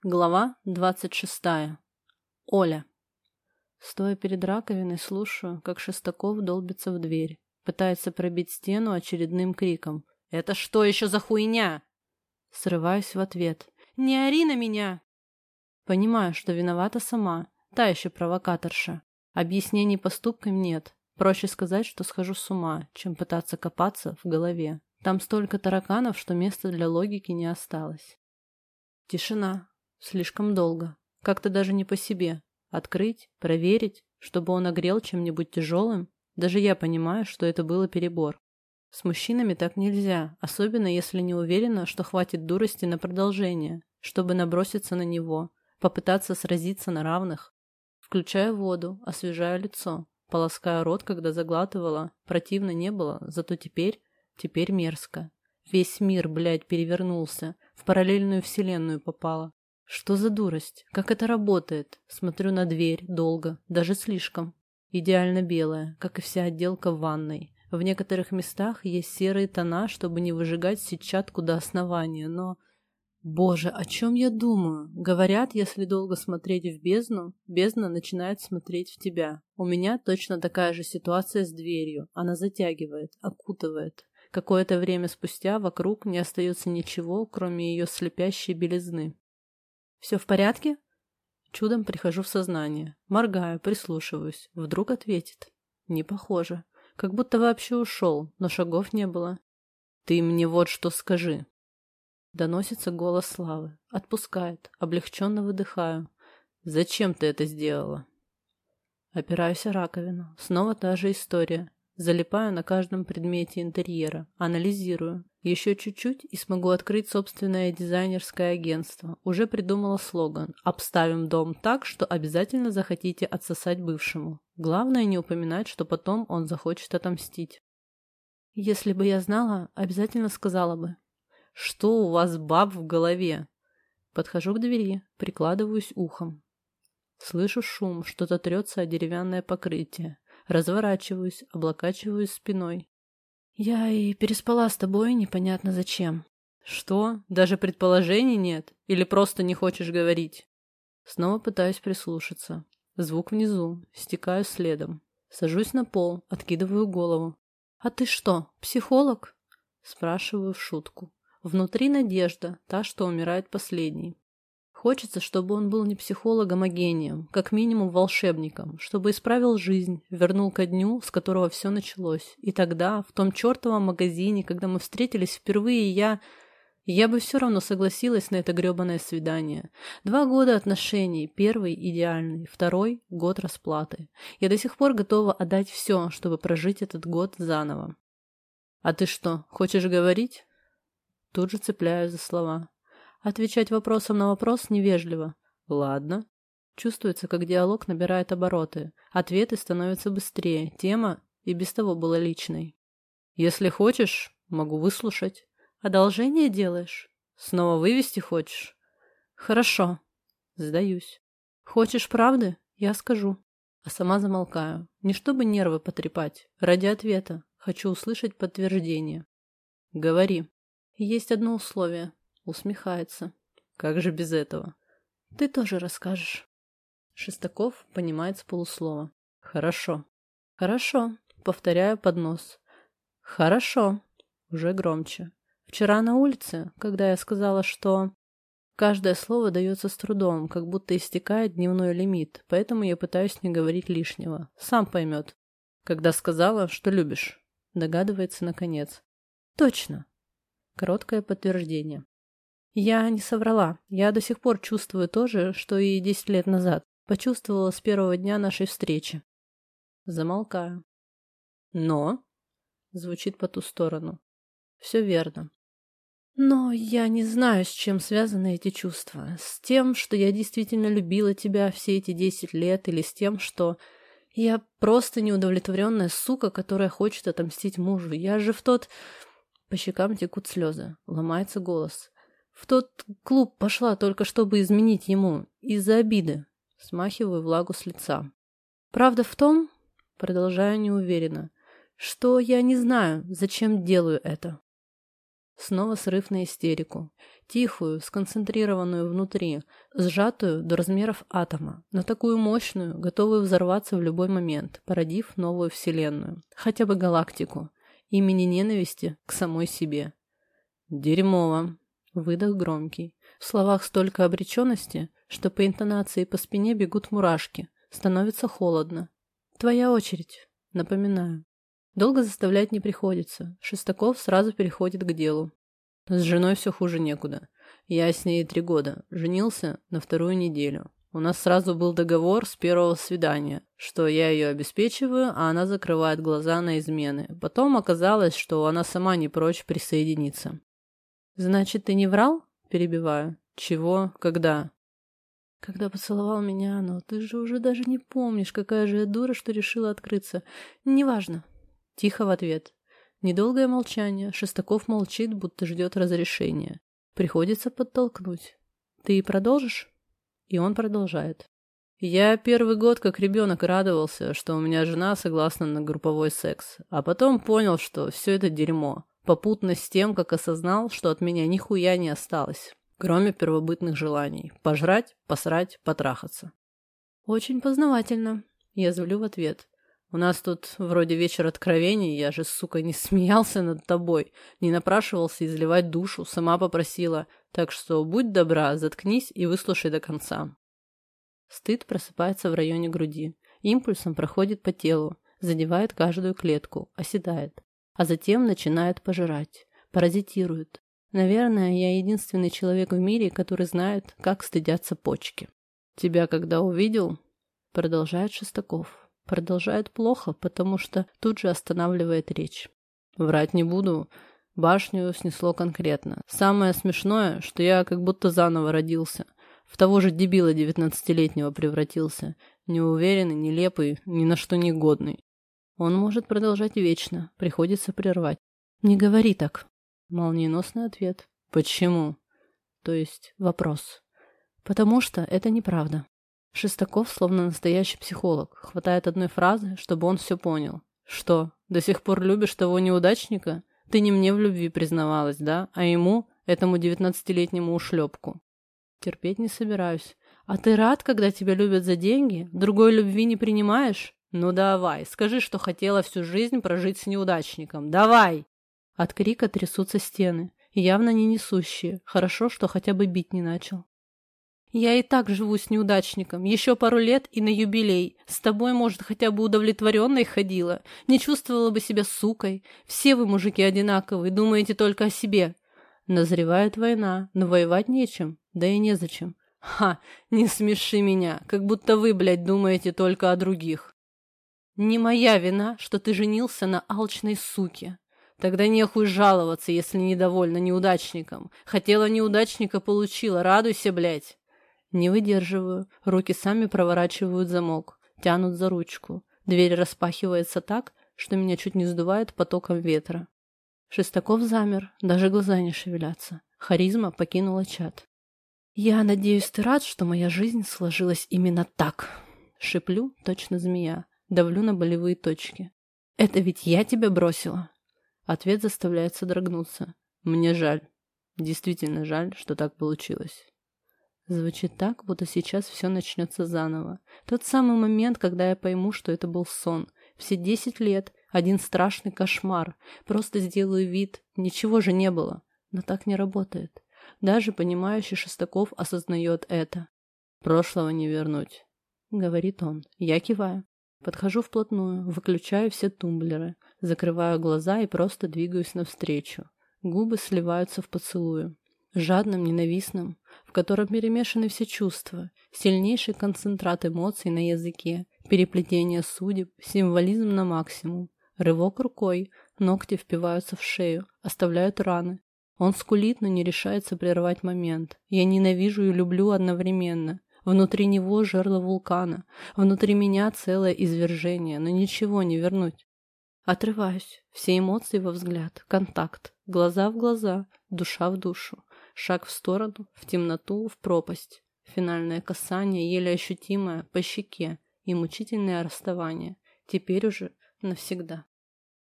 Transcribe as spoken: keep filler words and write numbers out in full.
Глава двадцать шестая. Оля. Стоя перед раковиной, слушаю, как Шестаков долбится в дверь. Пытается пробить стену очередным криком. «Это что еще за хуйня?» Срываюсь в ответ. «Не ори на меня!» Понимаю, что виновата сама. Та еще провокаторша. Объяснений поступкам нет. Проще сказать, что схожу с ума, чем пытаться копаться в голове. Там столько тараканов, что места для логики не осталось. Тишина. Слишком долго. Как-то даже не по себе. Открыть, проверить, чтобы он огрел чем-нибудь тяжелым. Даже я понимаю, что это было перебор. С мужчинами так нельзя, особенно если не уверена, что хватит дурости на продолжение, чтобы наброситься на него, попытаться сразиться на равных. Включаю воду, освежаю лицо, полоскаю рот, когда заглатывала. Противно не было, зато теперь, теперь мерзко. Весь мир, блядь, перевернулся, в параллельную вселенную попала. Что за дурость? Как это работает? Смотрю на дверь долго, даже слишком. Идеально белая, как и вся отделка в ванной. В некоторых местах есть серые тона, чтобы не выжигать сетчатку до основания, но... Боже, о чем я думаю? Говорят, если долго смотреть в бездну, бездна начинает смотреть в тебя. У меня точно такая же ситуация с дверью. Она затягивает, окутывает. Какое-то время спустя вокруг не остается ничего, кроме ее слепящей белизны. «Все в порядке?» Чудом прихожу в сознание. Моргаю, прислушиваюсь. Вдруг ответит. Не похоже. Как будто вообще ушел, но шагов не было. «Ты мне вот что скажи». Доносится голос Славы. Отпускает. Облегченно выдыхаю. «Зачем ты это сделала?» Опираюсь о раковину. Снова та же история. Залипаю на каждом предмете интерьера. Анализирую. Еще чуть-чуть и смогу открыть собственное дизайнерское агентство. Уже придумала слоган. Обставим дом так, что обязательно захотите отсосать бывшему. Главное не упоминать, что потом он захочет отомстить. Если бы я знала, обязательно сказала бы. Что у вас, баб, в голове? Подхожу к двери, прикладываюсь ухом. Слышу шум, что-то трется о деревянное покрытие. Разворачиваюсь, облокачиваюсь спиной. Я и переспала с тобой непонятно зачем. Что? Даже предположений нет? Или просто не хочешь говорить? Снова пытаюсь прислушаться. Звук внизу, стекаю следом. Сажусь на пол, откидываю голову. А ты что, психолог? Спрашиваю в шутку. Внутри надежда, та, что умирает последней. Хочется, чтобы он был не психологом, а гением, как минимум волшебником, чтобы исправил жизнь, вернул ко дню, с которого все началось. И тогда, в том чертовом магазине, когда мы встретились впервые, я... Я бы все равно согласилась на это гребаное свидание. Два года отношений, первый идеальный, второй — год расплаты. Я до сих пор готова отдать все, чтобы прожить этот год заново. «А ты что, хочешь говорить?» Тут же цепляю за слова. Отвечать вопросом на вопрос невежливо. Ладно. Чувствуется, как диалог набирает обороты. Ответы становятся быстрее. Тема и без того была личной. Если хочешь, могу выслушать. Одолжение делаешь? Снова вывести хочешь? Хорошо. Сдаюсь. Хочешь правды? Я скажу. А сама замолкаю. Не чтобы нервы потрепать. Ради ответа. Хочу услышать подтверждение. Говори. Есть одно условие. Усмехается. Как же без этого? Ты тоже расскажешь. Шестаков понимает с полуслова. Хорошо. Хорошо. Повторяю под нос. Хорошо. Уже громче. Вчера на улице, когда я сказала, что... Каждое слово дается с трудом, как будто истекает дневной лимит, поэтому я пытаюсь не говорить лишнего. Сам поймет. Когда сказала, что любишь. Догадывается наконец. Точно. Короткое подтверждение. Я не соврала. Я до сих пор чувствую то же, что и десять лет назад. Почувствовала с первого дня нашей встречи. Замолкаю. Но? Звучит по ту сторону. Все верно. Но я не знаю, с чем связаны эти чувства. С тем, что я действительно любила тебя все эти десять лет, или с тем, что я просто неудовлетворенная сука, которая хочет отомстить мужу. Я же в тот... По щекам текут слезы. Ломается голос. В тот клуб пошла только чтобы изменить ему. Из-за обиды. Смахиваю влагу с лица. Правда в том, продолжаю неуверенно, что я не знаю, зачем делаю это. Снова срыв на истерику. Тихую, сконцентрированную внутри, сжатую до размеров атома, но такую мощную, готовую взорваться в любой момент, породив новую вселенную, хотя бы галактику, имени ненависти к самой себе. Дерьмово. Выдох громкий. В словах столько обреченности, что по интонации и по спине бегут мурашки. Становится холодно. Твоя очередь. Напоминаю. Долго заставлять не приходится. Шестаков сразу переходит к делу. С женой все хуже некуда. Я с ней три года. Женился на вторую неделю. У нас сразу был договор с первого свидания, что я ее обеспечиваю, а она закрывает глаза на измены. Потом оказалось, что она сама не прочь присоединиться. «Значит, ты не врал?» – перебиваю. «Чего? Когда?» «Когда поцеловал меня, но ты же уже даже не помнишь, какая же я дура, что решила открыться. Неважно». Тихо в ответ. Недолгое молчание. Шестаков молчит, будто ждет разрешения. Приходится подтолкнуть. «Ты продолжишь?» И он продолжает. «Я первый год как ребенок радовался, что у меня жена согласна на групповой секс, а потом понял, что все это дерьмо, попутно с тем, как осознал, что от меня нихуя не осталось, кроме первобытных желаний – пожрать, посрать, потрахаться». «Очень познавательно», – я звлю в ответ. «У нас тут вроде вечер откровений, я же, сука, не смеялся над тобой, не напрашивался изливать душу, сама попросила, так что будь добра, заткнись и выслушай до конца». Стыд просыпается в районе груди, импульсом проходит по телу, задевает каждую клетку, оседает, а затем начинает пожирать, паразитирует. Наверное, я единственный человек в мире, который знает, как стыдятся почки. «Тебя когда увидел?» — продолжает Шестаков. Продолжает плохо, потому что тут же останавливает речь. Врать не буду, башню снесло конкретно. Самое смешное, что я как будто заново родился. В того же дебила девятнадцатилетнего превратился. Неуверенный, нелепый, ни на что не годный. Он может продолжать вечно, приходится прервать. «Не говори так». Молниеносный ответ. «Почему?» То есть вопрос. «Потому что это неправда». Шестаков, словно настоящий психолог, хватает одной фразы, чтобы он все понял. «Что, до сих пор любишь того неудачника? Ты не мне в любви признавалась, да? А ему, этому девятнадцатилетнему ушлепку». Терпеть не собираюсь. «А ты рад, когда тебя любят за деньги? Другой любви не принимаешь? Ну давай, скажи, что хотела всю жизнь прожить с неудачником. Давай!» От крика трясутся стены, явно не несущие. Хорошо, что хотя бы бить не начал. «Я и так живу с неудачником. Еще пару лет и на юбилей. С тобой, может, хотя бы удовлетворенной ходила. Не чувствовала бы себя сукой. Все вы, мужики, одинаковые, думаете только о себе. Назревает война, но воевать нечем, да и незачем. Ха, не смеши меня, как будто вы, блядь, думаете только о других. Не моя вина, что ты женился на алчной суке. Тогда нехуй жаловаться, если недовольна неудачником. Хотела неудачника, получила. Радуйся, блядь». Не выдерживаю. Руки сами проворачивают замок, тянут за ручку. Дверь распахивается так, что меня чуть не сдувает потоком ветра. Шестаков замер, даже глаза не шевелятся. Харизма покинула чат. «Я надеюсь, ты рад, что моя жизнь сложилась именно так?» Шиплю, точно змея, давлю на болевые точки. «Это ведь я тебя бросила?» Ответ заставляет содрогнуться. «Мне жаль. Действительно жаль, что так получилось». Звучит так, будто сейчас все начнется заново. Тот самый момент, когда я пойму, что это был сон. Все десять лет, один страшный кошмар. Просто сделаю вид, ничего же не было. Но так не работает. Даже понимающий Шестаков осознает это. «Прошлого не вернуть», — говорит он. Я киваю. Подхожу вплотную, выключаю все тумблеры, закрываю глаза и просто двигаюсь навстречу. Губы сливаются в поцелую. Жадным, ненавистным, в котором перемешаны все чувства, сильнейший концентрат эмоций на языке, переплетение судеб, символизм на максимум. Рывок рукой, ногти впиваются в шею, оставляют раны. Он скулит, но не решается прервать момент. Я ненавижу и люблю одновременно. Внутри него жерло вулкана, внутри меня целое извержение, но ничего не вернуть. Отрываюсь, все эмоции во взгляд, контакт, глаза в глаза, душа в душу. Шаг в сторону, в темноту, в пропасть. Финальное касание, еле ощутимое, по щеке, и мучительное расставание. Теперь уже навсегда.